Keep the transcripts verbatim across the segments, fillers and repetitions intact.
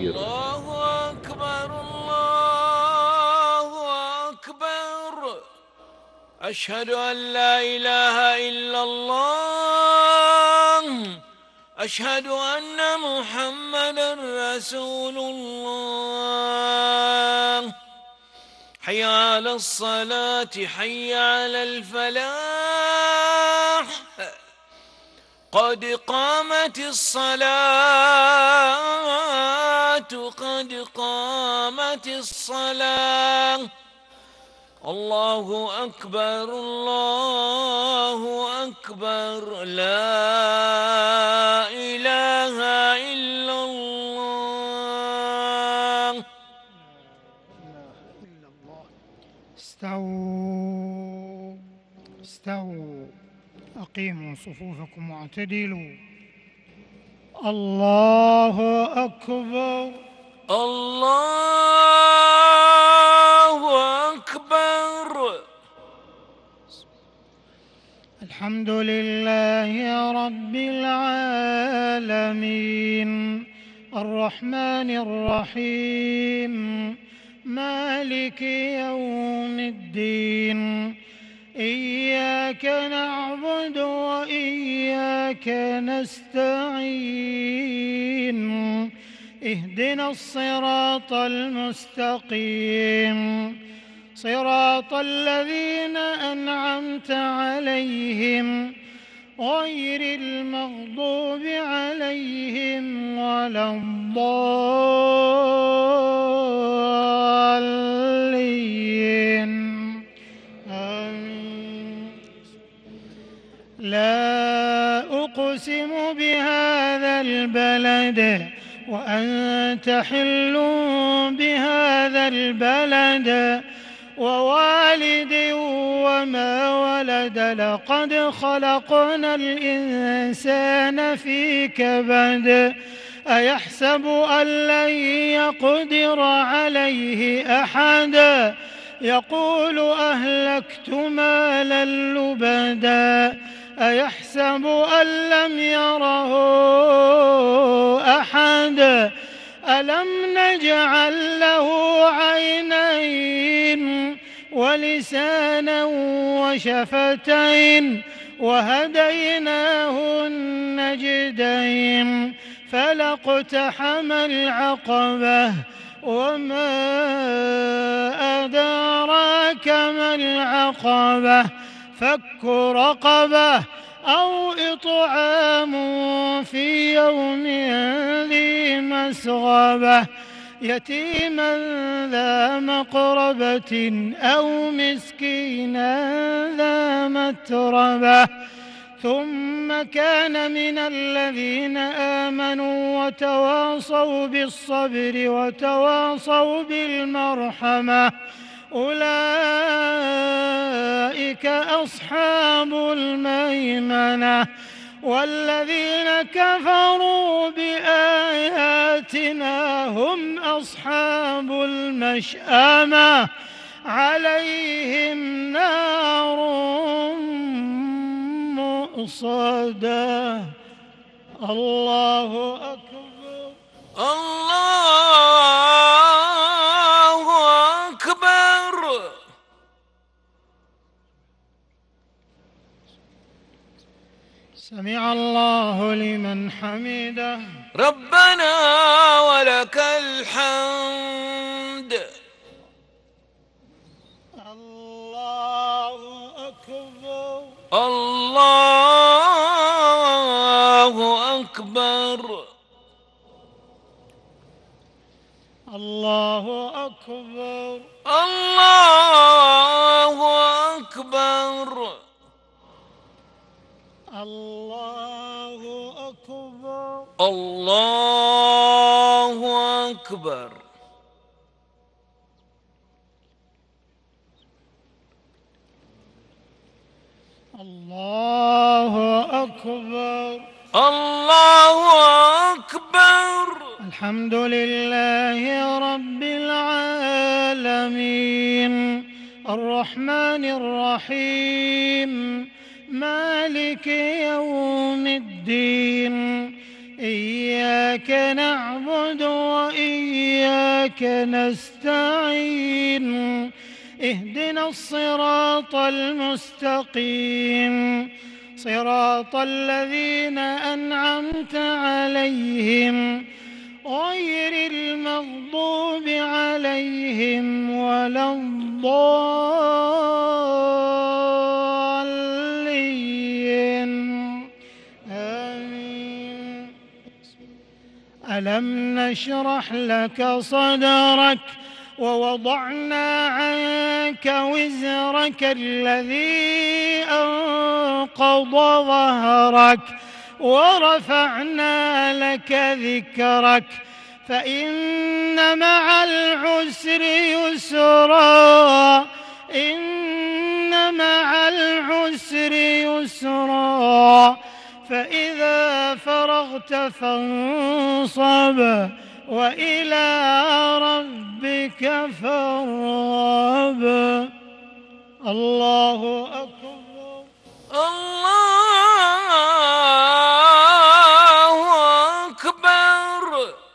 التكبير. الله أكبر الله أكبر. أشهد أن لا إله إلا الله. أشهد أن محمدًا رسول الله. حي على الصلاة حي على الفلاح. قد قامت الصلاة قد قامت الصلاة. الله أكبر الله أكبر. لا إله إلا الله. استووا استووا أقيموا صفوفكم واعتدلوا. الله أكبر الله أكبر. الحمد لله رب العالمين الرحمن الرحيم مالك يوم الدين. إياك نعبد وإياك نستعين. اهدنا الصراط المستقيم صراط الذين أنعمت عليهم غير المغضوب عليهم ولا الضالين. آمين. لا أقسم بهذا البلد وأنت حل بهذا البلد ووالد وما ولد. لقد خلقنا الإنسان في كبد. أيحسب أن لن يقدر عليه أحد. يقول أهلكت مالا لبدا. أيحسب أن لم يره أحد. ألم نجعل له عينين ولسانا وشفتين وهديناه النجدين. فلا اقتحم العقبة وما أدراك ما العقبة. فك رقبة أو إطعام في يوم ذي مسغبة. يتيما ذا مقربة أو مسكينا ذا متربة. ثم كان من الذين آمنوا وتواصوا بالصبر وتواصوا بالمرحمة. أولئك أصحاب الميمنة. والذين كفروا بآياتنا هم أصحاب المشأمة. عليهم نار مؤصدة. الله أكبر الله أكبر. سمع الله لمن حمده. ربنا ولك الحمد. الله أكبر الله أكبر. الله أكبر الله أكبر. الله أكبر الله أكبر. الله أكبر الله أكبر. الحمد لله رب العالمين الرحمن الرحيم مالك يوم الدين. إياك نعبد وإياك نستعين اهدنا الصراط المستقيم صراط الذين أنعمت عليهم غير المغضوب عليهم ولا الضالين آمين. ألم نشرح لك صدرك ووضعنا عنك وزرك الذي أنقض ظهرك ورفعنا لك ذكرك فإن مع العسر يسرا إن مع العسر يسرا فإذا فرغت فانصب وإلى ربك فارغب. الله أكبر. الله أكبر.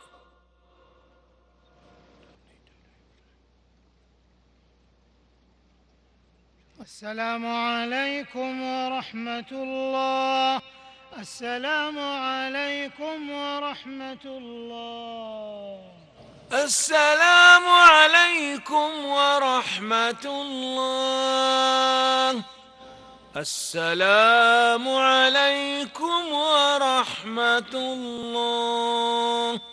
السلام عليكم ورحمة الله. السلام عليكم ورحمة الله. السلام عليكم ورحمة الله. السلام عليكم ورحمة الله.